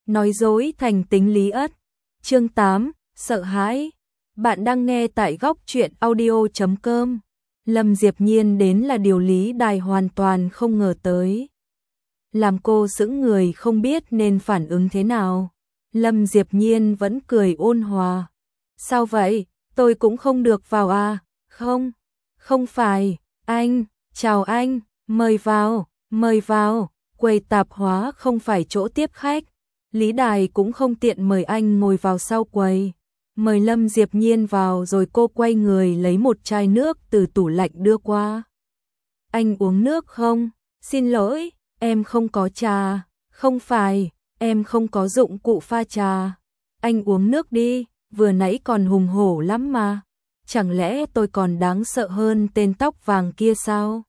nói dối thành tính lý ất. Chương 8, sợ hãi. Bạn đang nghe tại góc truyện audio.com. Lâm Diệp Nhiên đến là điều Lý Đài hoàn toàn không ngờ tới. Làm cô sững người không biết nên phản ứng thế nào. Lâm Diệp Nhiên vẫn cười ôn hòa. Sao vậy, tôi cũng không được vào à? Không, không phải, anh, chào anh, mời vào, quầy tạp hóa không phải chỗ tiếp khách. Lý Đài cũng không tiện mời anh ngồi vào sau quầy. Mời Lâm Diệp Nhiên vào rồi cô quay người lấy một chai nước từ tủ lạnh đưa qua. Anh uống nước không? Xin lỗi, em không có trà. Không phải, em không có dụng cụ pha trà. Anh uống nước đi, vừa nãy còn hùng hổ lắm mà. Chẳng lẽ tôi còn đáng sợ hơn tên tóc vàng kia sao?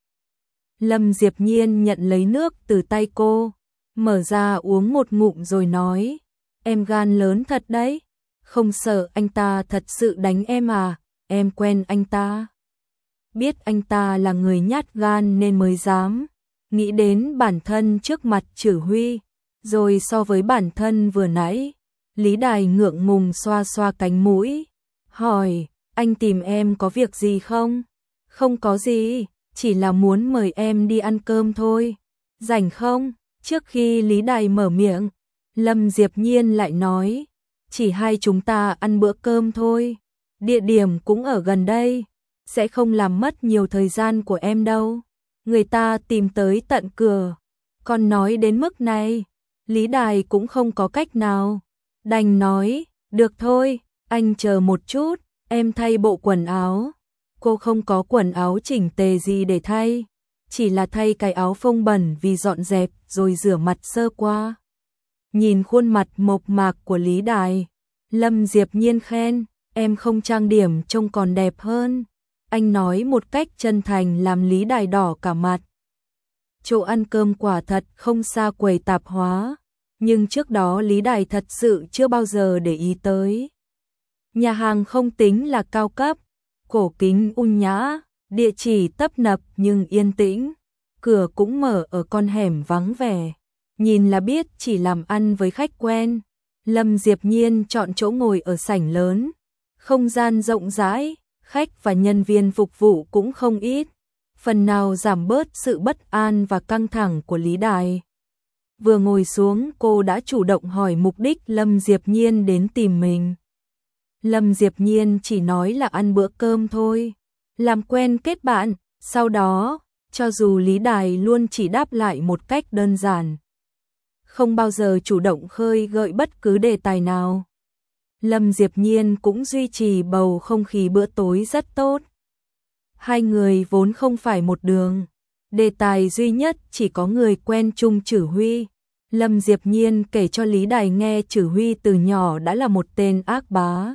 Lâm Diệp Nhiên nhận lấy nước từ tay cô, mở ra uống một ngụm rồi nói, em gan lớn thật đấy, không sợ anh ta thật sự đánh em à, em quen anh ta. Biết anh ta là người nhát gan nên mới dám, nghĩ đến bản thân trước mặt Chử Huy, rồi so với bản thân vừa nãy, Lý Đài ngượng ngùng xoa xoa cánh mũi, hỏi, anh tìm em có việc gì không? Không có gì, chỉ là muốn mời em đi ăn cơm thôi. Rảnh không? Trước khi Lý Đài mở miệng, Lâm Diệp Nhiên lại nói, chỉ hai chúng ta ăn bữa cơm thôi. Địa điểm cũng ở gần đây, sẽ không làm mất nhiều thời gian của em đâu. Người ta tìm tới tận cửa, còn nói đến mức này, Lý Đài cũng không có cách nào. Đành nói, được thôi, anh chờ một chút, em thay bộ quần áo. Cô không có quần áo chỉnh tề gì để thay, chỉ là thay cái áo phông bẩn vì dọn dẹp rồi rửa mặt sơ qua. Nhìn khuôn mặt mộc mạc của Lý Đài, Lâm Diệp Nhiên khen, em không trang điểm trông còn đẹp hơn. Anh nói một cách chân thành làm Lý Đài đỏ cả mặt. Chỗ ăn cơm quả thật không xa quầy tạp hóa, nhưng trước đó Lý Đài thật sự chưa bao giờ để ý tới. Nhà hàng không tính là cao cấp, cổ kính ung nhã, địa chỉ tấp nập nhưng yên tĩnh, cửa cũng mở ở con hẻm vắng vẻ, nhìn là biết chỉ làm ăn với khách quen. Lâm Diệp Nhiên chọn chỗ ngồi ở sảnh lớn, không gian rộng rãi, khách và nhân viên phục vụ cũng không ít, phần nào giảm bớt sự bất an và căng thẳng của Lý Đài. Vừa ngồi xuống cô đã chủ động hỏi mục đích Lâm Diệp Nhiên đến tìm mình. Lâm Diệp Nhiên chỉ nói là ăn bữa cơm thôi, làm quen kết bạn, sau đó, cho dù Lý Đài luôn chỉ đáp lại một cách đơn giản, không bao giờ chủ động khơi gợi bất cứ đề tài nào. Lâm Diệp Nhiên cũng duy trì bầu không khí bữa tối rất tốt. Hai người vốn không phải một đường, đề tài duy nhất chỉ có người quen chung Chử Huy. Lâm Diệp Nhiên kể cho Lý Đài nghe Chử Huy từ nhỏ đã là một tên ác bá,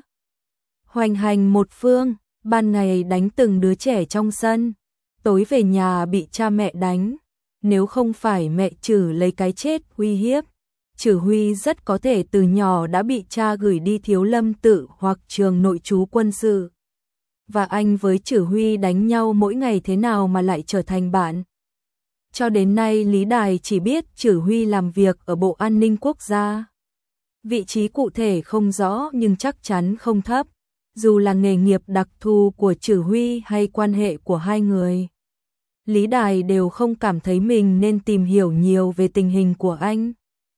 hoành hành một phương, ban ngày đánh từng đứa trẻ trong sân, tối về nhà bị cha mẹ đánh, nếu không phải mẹ Chử lấy cái chết uy hiếp, Chử Huy rất có thể từ nhỏ đã bị cha gửi đi Thiếu Lâm Tự hoặc trường nội trú quân sự. Và anh với Chử Huy đánh nhau mỗi ngày thế nào mà lại trở thành bạn. Cho đến nay Lý Đài chỉ biết Chử Huy làm việc ở Bộ An ninh Quốc gia. Vị trí cụ thể không rõ nhưng chắc chắn không thấp. Dù là nghề nghiệp đặc thù của Chử Huy hay quan hệ của hai người, Lý Đài đều không cảm thấy mình nên tìm hiểu nhiều về tình hình của anh.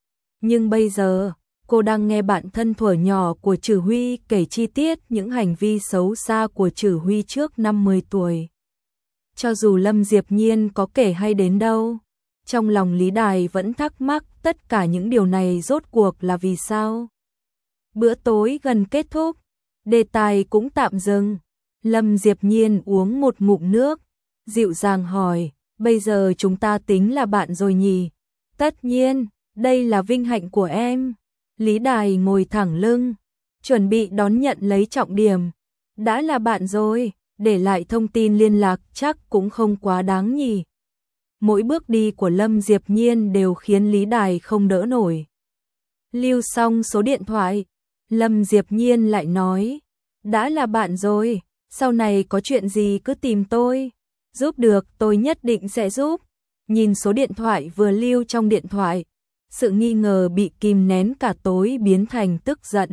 Nhưng bây giờ, cô đang nghe bạn thân thuở nhỏ của Chử Huy kể chi tiết những hành vi xấu xa của Chử Huy trước năm 10 tuổi. Cho dù Lâm Diệp Nhiên có kể hay đến đâu, trong lòng Lý Đài vẫn thắc mắc tất cả những điều này rốt cuộc là vì sao. Bữa tối gần kết thúc, đề tài cũng tạm dừng. Lâm Diệp Nhiên uống một ngụm nước, dịu dàng hỏi, bây giờ chúng ta tính là bạn rồi nhỉ? Tất nhiên, đây là vinh hạnh của em. Lý Đài ngồi thẳng lưng, chuẩn bị đón nhận lấy trọng điểm. Đã là bạn rồi, để lại thông tin liên lạc chắc cũng không quá đáng nhỉ? Mỗi bước đi của Lâm Diệp Nhiên đều khiến Lý Đài không đỡ nổi. Lưu xong số điện thoại, Lâm Diệp Nhiên lại nói, đã là bạn rồi, sau này có chuyện gì cứ tìm tôi, giúp được tôi nhất định sẽ giúp. Nhìn số điện thoại vừa lưu trong điện thoại, Sự nghi ngờ bị kìm nén cả tối biến thành tức giận.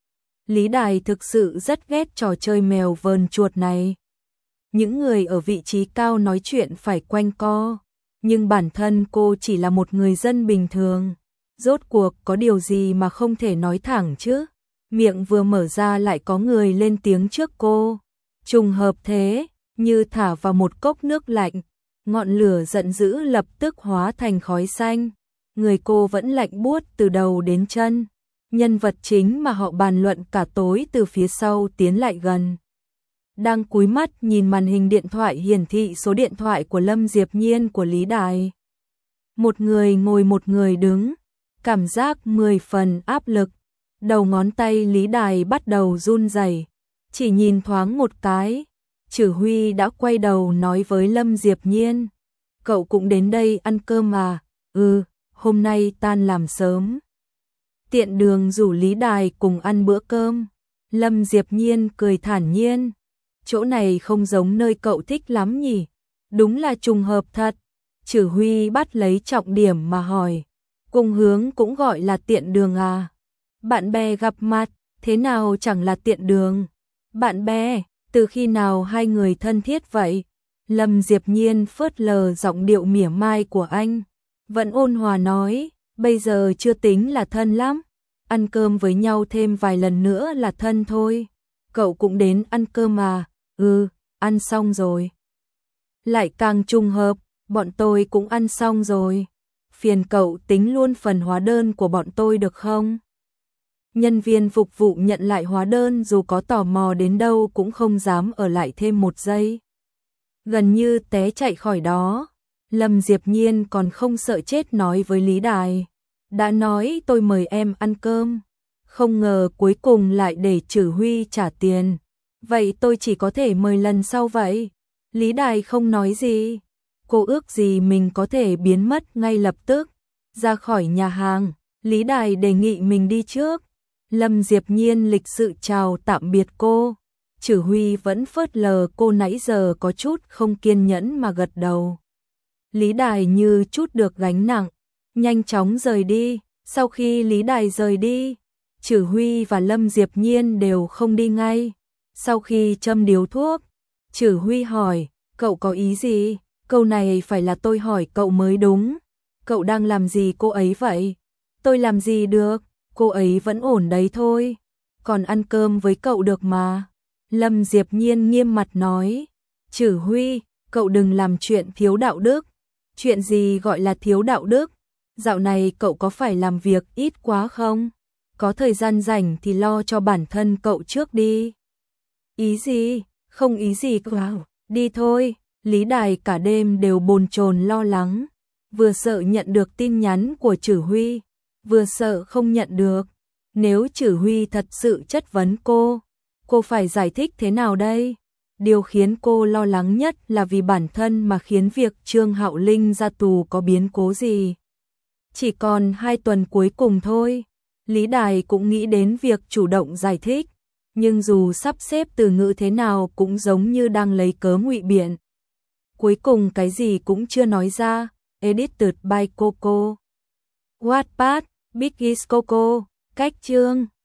Lý Đài thực sự rất ghét trò chơi mèo vờn chuột này. Những người ở vị trí cao nói chuyện phải quanh co, nhưng bản thân cô chỉ là một người dân bình thường. Rốt cuộc có điều gì mà không thể nói thẳng chứ? Miệng vừa mở ra lại có người lên tiếng trước cô. Trùng hợp thế, như thả vào một cốc nước lạnh, ngọn lửa giận dữ lập tức hóa thành khói xanh. Người cô vẫn lạnh buốt từ đầu đến chân. Nhân vật chính mà họ bàn luận cả tối từ phía sau tiến lại gần. Đang cúi mắt nhìn màn hình điện thoại hiển thị số điện thoại của Lâm Diệp Nhiên của Lý Đài. Một người ngồi một người đứng, cảm giác 10 phần áp lực. Đầu ngón tay Lý Đài bắt đầu run rẩy, chỉ nhìn thoáng một cái, Trử Huy đã quay đầu nói với Lâm Diệp Nhiên. Cậu cũng đến đây ăn cơm à? Ừ, hôm nay tan làm sớm. Tiện đường rủ Lý Đài cùng ăn bữa cơm. Lâm Diệp Nhiên cười thản nhiên. Chỗ này không giống nơi cậu thích lắm nhỉ? Đúng là trùng hợp thật. Trử Huy bắt lấy trọng điểm mà hỏi. Cùng hướng cũng gọi là tiện đường à? Bạn bè gặp mặt, thế nào chẳng là tiện đường? Bạn bè, từ khi nào hai người thân thiết vậy? Lâm Diệp Nhiên phớt lờ giọng điệu mỉa mai của anh. Vẫn ôn hòa nói, bây giờ chưa tính là thân lắm. Ăn cơm với nhau thêm vài lần nữa là thân thôi. Cậu cũng đến ăn cơm à? Ừ, ăn xong rồi. Lại càng trùng hợp, bọn tôi cũng ăn xong rồi. Phiền cậu tính luôn phần hóa đơn của bọn tôi được không? Nhân viên phục vụ nhận lại hóa đơn dù có tò mò đến đâu cũng không dám ở lại thêm một giây. Gần như té chạy khỏi đó. Lâm Diệp Nhiên còn không sợ chết nói với Lý Đài. Đã nói tôi mời em ăn cơm. Không ngờ cuối cùng lại để Trử Huy trả tiền. Vậy tôi chỉ có thể mời lần sau vậy. Lý Đài không nói gì. Cô ước gì mình có thể biến mất ngay lập tức. Ra khỏi nhà hàng, Lý Đài đề nghị mình đi trước. Lâm Diệp Nhiên lịch sự chào tạm biệt cô. Trử Huy vẫn phớt lờ cô nãy giờ có chút không kiên nhẫn mà gật đầu. Lý Đài như chút được gánh nặng, nhanh chóng rời đi. Sau khi Lý Đài rời đi, Trử Huy và Lâm Diệp Nhiên đều không đi ngay. Sau khi châm điếu thuốc, Trử Huy hỏi, cậu có ý gì? Câu này phải là tôi hỏi cậu mới đúng. Cậu đang làm gì cô ấy vậy? Tôi làm gì được, cô ấy vẫn ổn đấy thôi. Còn ăn cơm với cậu được mà. Lâm Diệp Nhiên nghiêm mặt nói, Trử Huy, cậu đừng làm chuyện thiếu đạo đức. Chuyện gì gọi là thiếu đạo đức? Dạo này cậu có phải làm việc ít quá không? Có thời gian rảnh thì lo cho bản thân cậu trước đi. Ý gì? Không ý gì vào, đi thôi. Lý Đài cả đêm đều bồn chồn lo lắng, vừa sợ nhận được tin nhắn của Trử Huy, vừa sợ không nhận được. Nếu Trử Huy thật sự chất vấn cô phải giải thích thế nào đây? Điều khiến cô lo lắng nhất là vì bản thân mà khiến việc Trương Hạo Linh ra tù có biến cố gì. Chỉ còn 2 tuần cuối cùng thôi, Lý Đài cũng nghĩ đến việc chủ động giải thích, nhưng dù sắp xếp từ ngữ thế nào cũng giống như đang lấy cớ ngụy biện. Cuối cùng cái gì cũng chưa nói ra. Edited by Coco. Wattpad, Biggies Coco, cách chương.